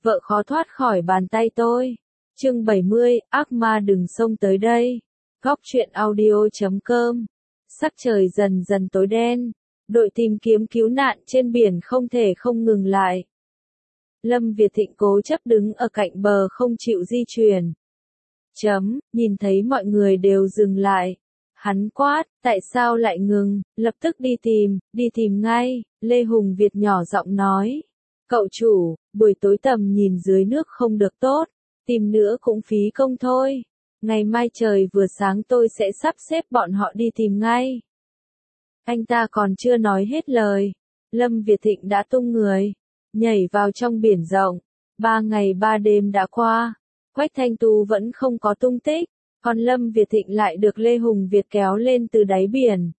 vợ khó thoát khỏi bàn tay tôi. Chương 70, ác ma đừng xông tới đây. Góc truyện audio.com. Sắc trời dần dần tối đen, đội tìm kiếm cứu nạn trên biển không thể không ngừng lại. Lâm Việt Thịnh cố chấp đứng ở cạnh bờ không chịu di chuyển. Nhìn thấy mọi người đều dừng lại. Hắn quát, tại sao lại ngừng, lập tức đi tìm ngay, Lê Hùng Việt nhỏ giọng nói. Cậu chủ, buổi tối tầm nhìn dưới nước không được tốt, tìm nữa cũng phí công thôi. Ngày mai trời vừa sáng tôi sẽ sắp xếp bọn họ đi tìm ngay. Anh ta còn chưa nói hết lời. Lâm Việt Thịnh đã tung người, nhảy vào trong biển rộng. 3 ngày 3 đêm đã qua, Quách Thanh Tú vẫn không có tung tích, còn Lâm Việt Thịnh lại được Lê Hùng Việt kéo lên từ đáy biển.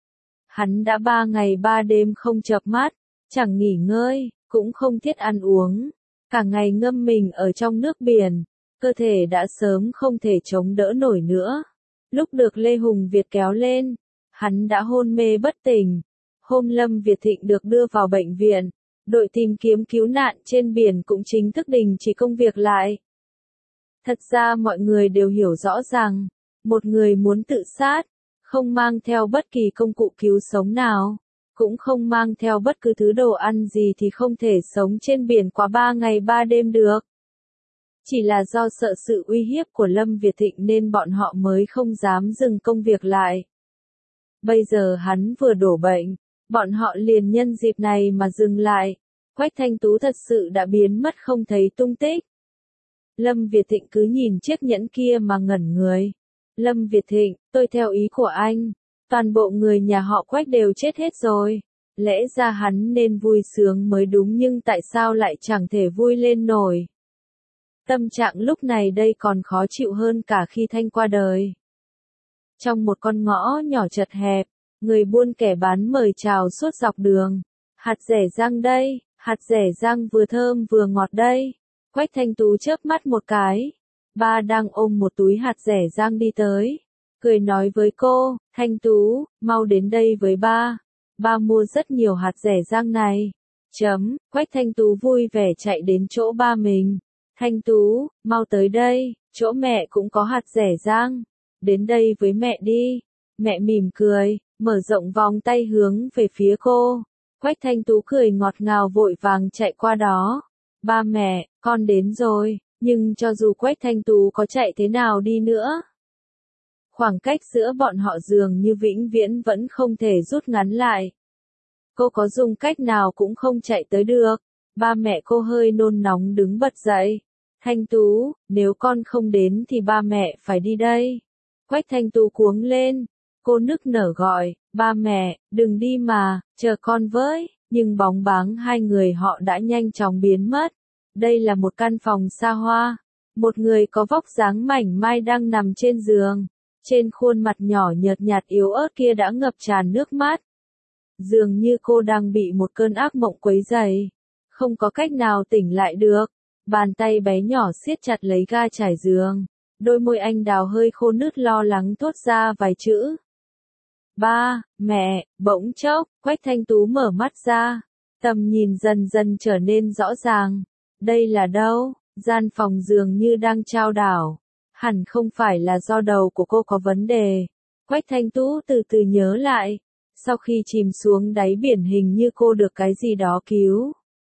Hắn đã 3 ngày 3 đêm không chợp mắt, chẳng nghỉ ngơi, cũng không thiết ăn uống, cả ngày ngâm mình ở trong nước biển, cơ thể đã sớm không thể chống đỡ nổi nữa. Lúc được Lê Hùng Việt kéo lên, hắn đã hôn mê bất tỉnh. Hôm Lâm Việt Thịnh được đưa vào bệnh viện, đội tìm kiếm cứu nạn trên biển cũng chính thức đình chỉ công việc lại. Thật ra mọi người đều hiểu rõ rằng, một người muốn tự sát, không mang theo bất kỳ công cụ cứu sống nào, cũng không mang theo bất cứ thứ đồ ăn gì thì không thể sống trên biển quá 3 ngày 3 đêm được. Chỉ là do sợ sự uy hiếp của Lâm Việt Thịnh nên bọn họ mới không dám dừng công việc lại. Bây giờ hắn vừa đổ bệnh, bọn họ liền nhân dịp này mà dừng lại. Quách Thanh Tú thật sự đã biến mất không thấy tung tích. Lâm Việt Thịnh cứ nhìn chiếc nhẫn kia mà ngẩn người. Lâm Việt Thịnh, tôi theo ý của anh, toàn bộ người nhà họ Quách đều chết hết rồi. Lẽ ra hắn nên vui sướng mới đúng nhưng tại sao lại chẳng thể vui lên nổi. Tâm trạng lúc này đây còn khó chịu hơn cả khi Thanh qua đời. Trong một con ngõ nhỏ chật hẹp, người buôn kẻ bán mời chào suốt dọc đường. Hạt dẻ rang đây, hạt dẻ rang vừa thơm vừa ngọt đây. Quách Thanh Tú chớp mắt một cái. Ba đang ôm một túi hạt dẻ rang đi tới. Cười nói với cô, Thanh Tú, mau đến đây với ba. Ba mua rất nhiều hạt dẻ rang này. Quách Thanh Tú vui vẻ chạy đến chỗ ba mình. Thanh Tú, mau tới đây, chỗ mẹ cũng có hạt dẻ rang. Đến đây với mẹ đi. Mẹ mỉm cười, mở rộng vòng tay hướng về phía cô. Quách Thanh Tú cười ngọt ngào vội vàng chạy qua đó. Ba mẹ, con đến rồi, nhưng cho dù Quách Thanh Tú có chạy thế nào đi nữa, khoảng cách giữa bọn họ dường như vĩnh viễn vẫn không thể rút ngắn lại. Cô có dùng cách nào cũng không chạy tới được. Ba mẹ cô hơi nôn nóng đứng bật dậy. Thanh Tú, nếu con không đến thì ba mẹ phải đi đây. Quách Thanh Tú cuống lên. Cô nức nở gọi, ba mẹ, đừng đi mà, chờ con với. Nhưng bóng báng hai người họ đã nhanh chóng biến mất. Đây là một căn phòng xa hoa. Một người có vóc dáng mảnh mai đang nằm trên giường. Trên khuôn mặt nhỏ nhợt nhạt yếu ớt kia đã ngập tràn nước mắt. Dường như cô đang bị một cơn ác mộng quấy rầy. Không có cách nào tỉnh lại được. Bàn tay bé nhỏ siết chặt lấy ga trải giường. Đôi môi anh đào hơi khô nứt lo lắng thốt ra vài chữ. Ba, mẹ, bỗng chốc, Quách Thanh Tú mở mắt ra. Tầm nhìn dần dần trở nên rõ ràng. Đây là đâu? Gian phòng dường như đang chao đảo. Hẳn không phải là do đầu của cô có vấn đề. Quách Thanh Tú từ từ nhớ lại. Sau khi chìm xuống đáy biển hình như cô được cái gì đó cứu.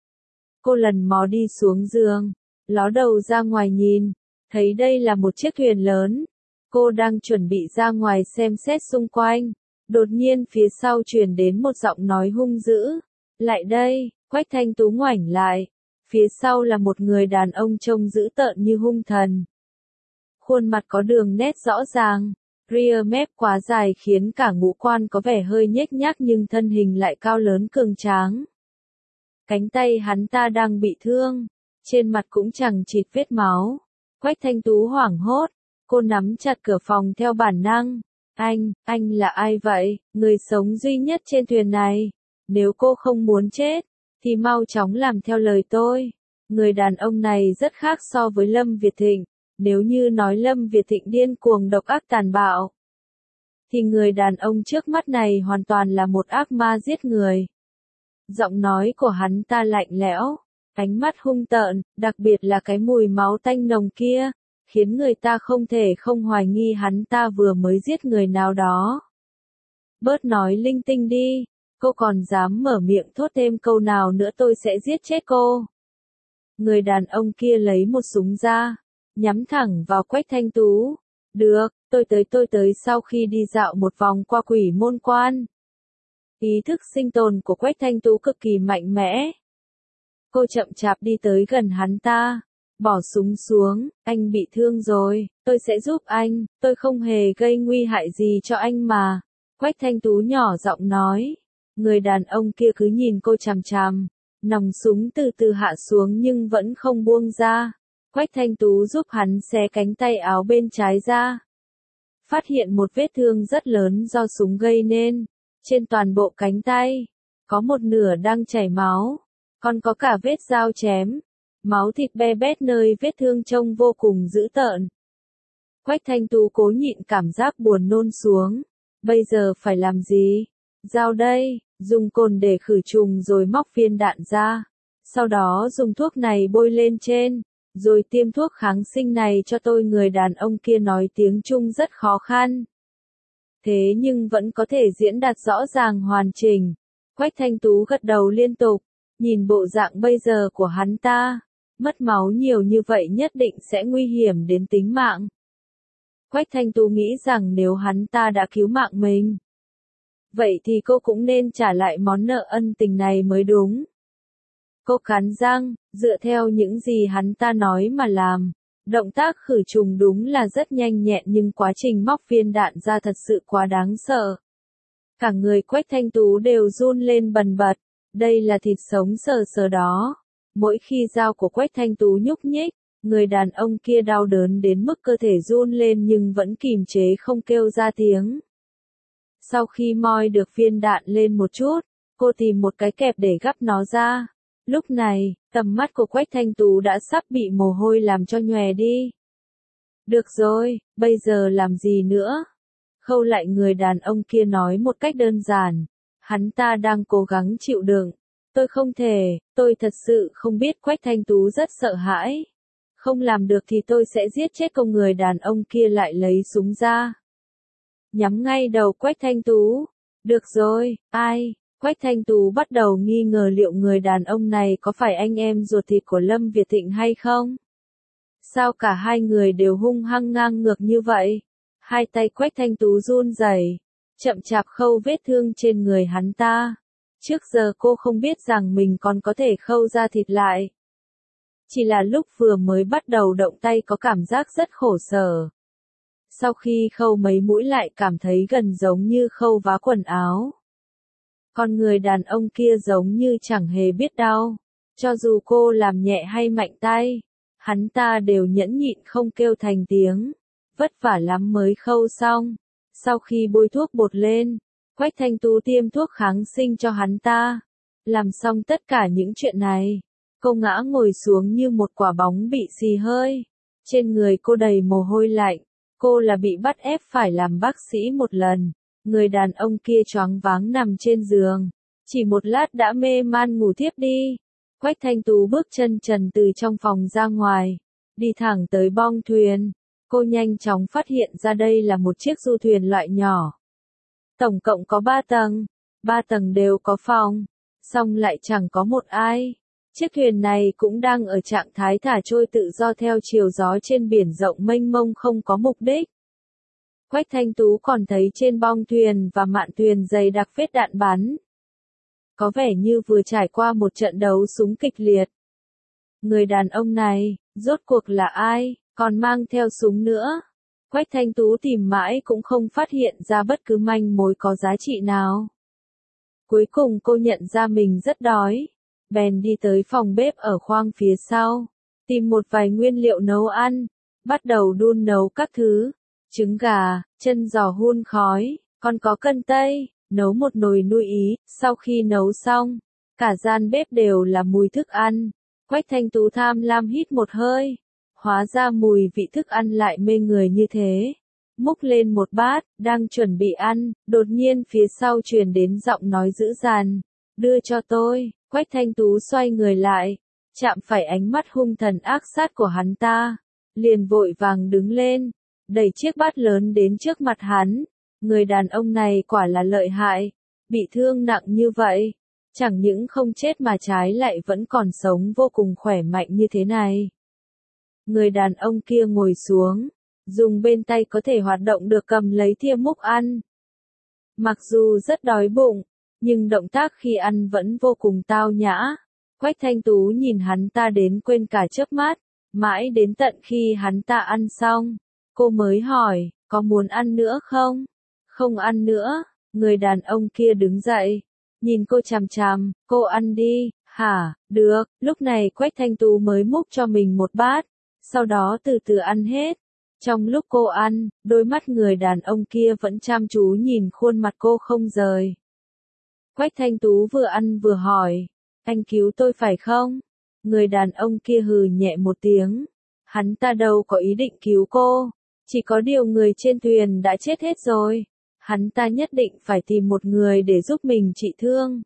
Cô lần mò đi xuống giường, ló đầu ra ngoài nhìn, thấy đây là một chiếc thuyền lớn. Cô đang chuẩn bị ra ngoài xem xét xung quanh. Đột nhiên phía sau truyền đến một giọng nói hung dữ. Lại đây, Quách Thanh Tú ngoảnh lại. Phía sau là một người đàn ông trông dữ tợn như hung thần. Khuôn mặt có đường nét rõ ràng, ria mép quá dài khiến cả ngũ quan có vẻ hơi nhếch nhác nhưng thân hình lại cao lớn cường tráng. Cánh tay hắn ta đang bị thương, trên mặt cũng chẳng chịt vết máu. Quách Thanh Tú hoảng hốt, cô nắm chặt cửa phòng theo bản năng. Anh là ai vậy, người sống duy nhất trên thuyền này? Nếu cô không muốn chết, thì mau chóng làm theo lời tôi. Người đàn ông này rất khác so với Lâm Việt Thịnh. Nếu như nói Lâm Việt Thịnh điên cuồng độc ác tàn bạo, thì người đàn ông trước mắt này hoàn toàn là một ác ma giết người. Giọng nói của hắn ta lạnh lẽo, Ánh mắt hung tợn, đặc biệt là cái mùi máu tanh nồng kia, khiến người ta không thể không hoài nghi hắn ta vừa mới giết người nào đó. Bớt nói linh tinh đi, cô còn dám mở miệng thốt thêm câu nào nữa tôi sẽ giết chết cô. Người đàn ông kia lấy một súng ra, nhắm thẳng vào Quách Thanh Tú. Được, tôi tới sau khi đi dạo một vòng qua Quỷ Môn Quan. Ý thức sinh tồn của Quách Thanh Tú cực kỳ mạnh mẽ. Cô chậm chạp đi tới gần hắn ta, bỏ súng xuống, anh bị thương rồi, tôi sẽ giúp anh, tôi không hề gây nguy hại gì cho anh mà. Quách Thanh Tú nhỏ giọng nói, người đàn ông kia cứ nhìn cô chằm chằm, nòng súng từ từ hạ xuống nhưng vẫn không buông ra. Quách Thanh Tú giúp hắn xé cánh tay áo bên trái ra. Phát hiện một vết thương rất lớn do súng gây nên, trên toàn bộ cánh tay, có một nửa đang chảy máu, còn có cả vết dao chém, máu thịt be bét nơi vết thương trông vô cùng dữ tợn. Quách Thanh Tú cố nhịn cảm giác buồn nôn xuống, bây giờ phải làm gì? Dao đây, dùng cồn để khử trùng rồi móc viên đạn ra, sau đó dùng thuốc này bôi lên trên, rồi tiêm thuốc kháng sinh này cho tôi. Người đàn ông kia nói tiếng Trung rất khó khăn, thế nhưng vẫn có thể diễn đạt rõ ràng hoàn chỉnh. Quách Thanh Tú gật đầu liên tục, nhìn bộ dạng bây giờ của hắn ta, mất máu nhiều như vậy nhất định sẽ nguy hiểm đến tính mạng. Quách Thanh Tú nghĩ rằng nếu hắn ta đã cứu mạng mình, vậy thì cô cũng nên trả lại món nợ ân tình này mới đúng. Cô cắn răng, dựa theo những gì hắn ta nói mà làm. Động tác khử trùng đúng là rất nhanh nhẹn nhưng quá trình móc viên đạn ra thật sự quá đáng sợ. Cả người Quách Thanh Tú đều run lên bần bật, đây là thịt sống sờ sờ đó. Mỗi khi dao của Quách Thanh Tú nhúc nhích, người đàn ông kia đau đớn đến mức cơ thể run lên nhưng vẫn kìm chế không kêu ra tiếng. Sau khi moi được viên đạn lên một chút, cô tìm một cái kẹp để gắp nó ra. Lúc này, tầm mắt của Quách Thanh Tú đã sắp bị mồ hôi làm cho nhòe đi. Được rồi, bây giờ làm gì nữa? Khâu lại, người đàn ông kia nói một cách đơn giản. Hắn ta đang cố gắng chịu đựng. Tôi không thể, tôi thật sự không biết. Quách Thanh Tú rất sợ hãi. Không làm được thì tôi sẽ giết chết cô. Người đàn ông kia lại lấy súng ra, nhắm ngay đầu Quách Thanh Tú. Được rồi, ai? Quách Thanh Tú bắt đầu nghi ngờ liệu người đàn ông này có phải anh em ruột thịt của Lâm Việt Thịnh hay không? Sao cả hai người đều hung hăng ngang ngược như vậy? Hai tay Quách Thanh Tú run rẩy, chậm chạp khâu vết thương trên người hắn ta. Trước giờ cô không biết rằng mình còn có thể khâu da thịt lại. Chỉ là lúc vừa mới bắt đầu động tay có cảm giác rất khổ sở. Sau khi khâu mấy mũi lại cảm thấy gần giống như khâu vá quần áo. Còn người đàn ông kia giống như chẳng hề biết đau. Cho dù cô làm nhẹ hay mạnh tay, hắn ta đều nhẫn nhịn không kêu thành tiếng. Vất vả lắm mới khâu xong. Sau khi bôi thuốc bột lên, Quách Thanh Tú tiêm thuốc kháng sinh cho hắn ta. Làm xong tất cả những chuyện này, cô ngã ngồi xuống như một quả bóng bị xì hơi. Trên người cô đầy mồ hôi lạnh. Cô là bị bắt ép phải làm bác sĩ một lần. Người đàn ông kia choáng váng nằm trên giường. Chỉ một lát đã mê man ngủ thiếp đi. Quách Thanh Tú bước chân trần từ trong phòng ra ngoài, đi thẳng tới bong thuyền. Cô nhanh chóng phát hiện ra đây là một chiếc du thuyền loại nhỏ. Tổng cộng có 3 tầng. 3 tầng đều có phòng, song lại chẳng có một ai. Chiếc thuyền này cũng đang ở trạng thái thả trôi tự do theo chiều gió trên biển rộng mênh mông không có mục đích. Quách Thanh Tú còn thấy trên bong thuyền và mạn thuyền dày đặc vết đạn bắn. Có vẻ như vừa trải qua một trận đấu súng kịch liệt. Người đàn ông này, rốt cuộc là ai, còn mang theo súng nữa? Quách Thanh Tú tìm mãi cũng không phát hiện ra bất cứ manh mối có giá trị nào. Cuối cùng cô nhận ra mình rất đói. Bèn đi tới phòng bếp ở khoang phía sau, tìm một vài nguyên liệu nấu ăn, bắt đầu đun nấu các thứ, trứng gà, chân giò hun khói, còn có cân tây, nấu một nồi nuôi ý. Sau khi nấu xong, cả gian bếp đều là mùi thức ăn. Quách Thanh Tú tham lam hít một hơi, hóa ra mùi vị thức ăn lại mê người như thế. Múc lên một bát, đang chuẩn bị ăn, đột nhiên phía sau truyền đến giọng nói dữ dằn, đưa cho tôi. Quách Thanh Tú xoay người lại, chạm phải ánh mắt hung thần ác sát của hắn ta, liền vội vàng đứng lên, đẩy chiếc bát lớn đến trước mặt hắn. Người đàn ông này quả là lợi hại, bị thương nặng như vậy, chẳng những không chết mà trái lại vẫn còn sống vô cùng khỏe mạnh như thế này. Người đàn ông kia ngồi xuống, dùng bên tay có thể hoạt động được cầm lấy thìa múc ăn. Mặc dù rất đói bụng, nhưng động tác khi ăn vẫn vô cùng tao nhã. Quách Thanh Tú nhìn hắn ta đến quên cả chớp mắt, mãi đến tận khi hắn ta ăn xong, cô mới hỏi, có muốn ăn nữa không? Không ăn nữa, người đàn ông kia đứng dậy, nhìn cô chằm chằm, cô ăn đi, hả, được, lúc này Quách Thanh Tú mới múc cho mình một bát, sau đó từ từ ăn hết. Trong lúc cô ăn, đôi mắt người đàn ông kia vẫn chăm chú nhìn khuôn mặt cô không rời. Quách Thanh Tú vừa ăn vừa hỏi, anh cứu tôi phải không? Người đàn ông kia hừ nhẹ một tiếng, hắn ta đâu có ý định cứu cô, chỉ có điều người trên thuyền đã chết hết rồi, hắn ta nhất định phải tìm một người để giúp mình trị thương.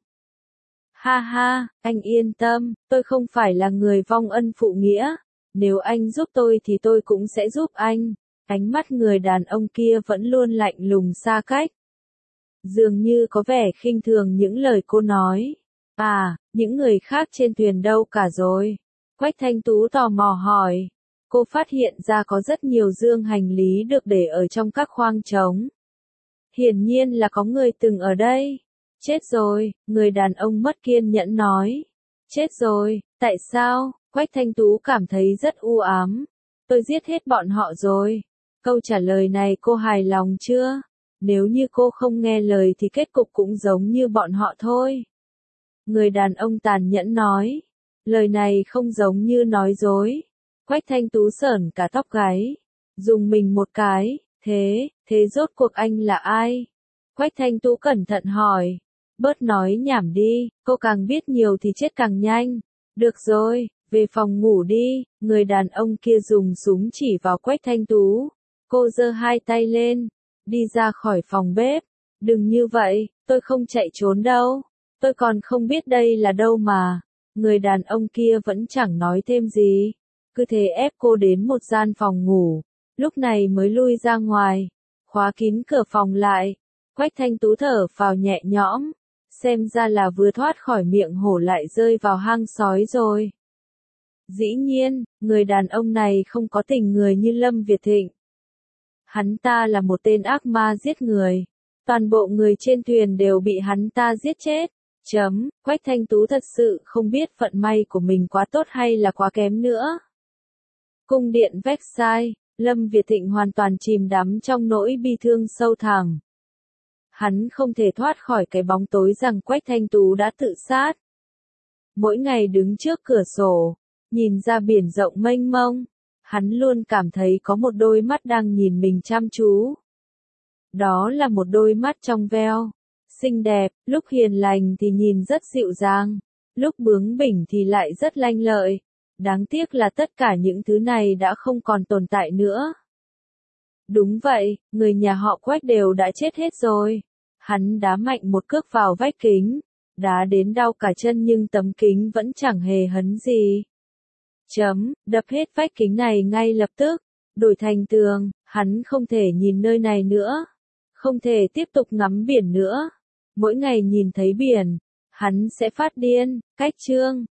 Ha ha, anh yên tâm, tôi không phải là người vong ân phụ nghĩa, nếu anh giúp tôi thì tôi cũng sẽ giúp anh. Ánh mắt người đàn ông kia vẫn luôn lạnh lùng xa cách, dường như có vẻ khinh thường những lời cô nói. À, những người khác trên thuyền đâu cả rồi? Quách Thanh Tú tò mò hỏi. Cô phát hiện ra có rất nhiều dương hành lý được để ở trong các khoang trống. Hiển nhiên là có người từng ở đây. Chết rồi, người đàn ông mất kiên nhẫn nói. Chết rồi, tại sao? Quách Thanh Tú cảm thấy rất u ám. Tôi giết hết bọn họ rồi. Câu trả lời này cô hài lòng chưa? Nếu như cô không nghe lời thì kết cục cũng giống như bọn họ thôi. Người đàn ông tàn nhẫn nói. Lời này không giống như nói dối. Quách Thanh Tú sởn cả tóc gáy. Dùng mình một cái. Thế rốt cuộc anh là ai? Quách Thanh Tú cẩn thận hỏi. Bớt nói nhảm đi, cô càng biết nhiều thì chết càng nhanh. Được rồi, về phòng ngủ đi. Người đàn ông kia dùng súng chỉ vào Quách Thanh Tú. Cô giơ hai tay lên, đi ra khỏi phòng bếp. Đừng như vậy, tôi không chạy trốn đâu. Tôi còn không biết đây là đâu mà. Người đàn ông kia vẫn chẳng nói thêm gì. Cứ thế ép cô đến một gian phòng ngủ. Lúc này mới lui ra ngoài. Khóa kín cửa phòng lại. Quách Thanh Tú thở phào nhẹ nhõm. Xem ra là vừa thoát khỏi miệng hổ lại rơi vào hang sói rồi. Dĩ nhiên, người đàn ông này không có tình người như Lâm Việt Thịnh. Hắn ta là một tên ác ma giết người. Toàn bộ người trên thuyền đều bị hắn ta giết chết. Quách Thanh Tú thật sự không biết phận may của mình quá tốt hay là quá kém nữa. Cung điện Versailles, Lâm Việt Thịnh hoàn toàn chìm đắm trong nỗi bi thương sâu thẳm. Hắn không thể thoát khỏi cái bóng tối rằng Quách Thanh Tú đã tự sát. Mỗi ngày đứng trước cửa sổ, nhìn ra biển rộng mênh mông, hắn luôn cảm thấy có một đôi mắt đang nhìn mình chăm chú. Đó là một đôi mắt trong veo, xinh đẹp, lúc hiền lành thì nhìn rất dịu dàng, lúc bướng bỉnh thì lại rất lanh lợi. Đáng tiếc là tất cả những thứ này đã không còn tồn tại nữa. Đúng vậy, người nhà họ Quách đều đã chết hết rồi. Hắn đá mạnh một cước vào vách kính, đá đến đau cả chân nhưng tấm kính vẫn chẳng hề hấn gì. Đập hết vách kính này ngay lập tức, đổi thành tường, hắn không thể nhìn nơi này nữa. Không thể tiếp tục ngắm biển nữa. Mỗi ngày nhìn thấy biển, hắn sẽ phát điên. Cách chương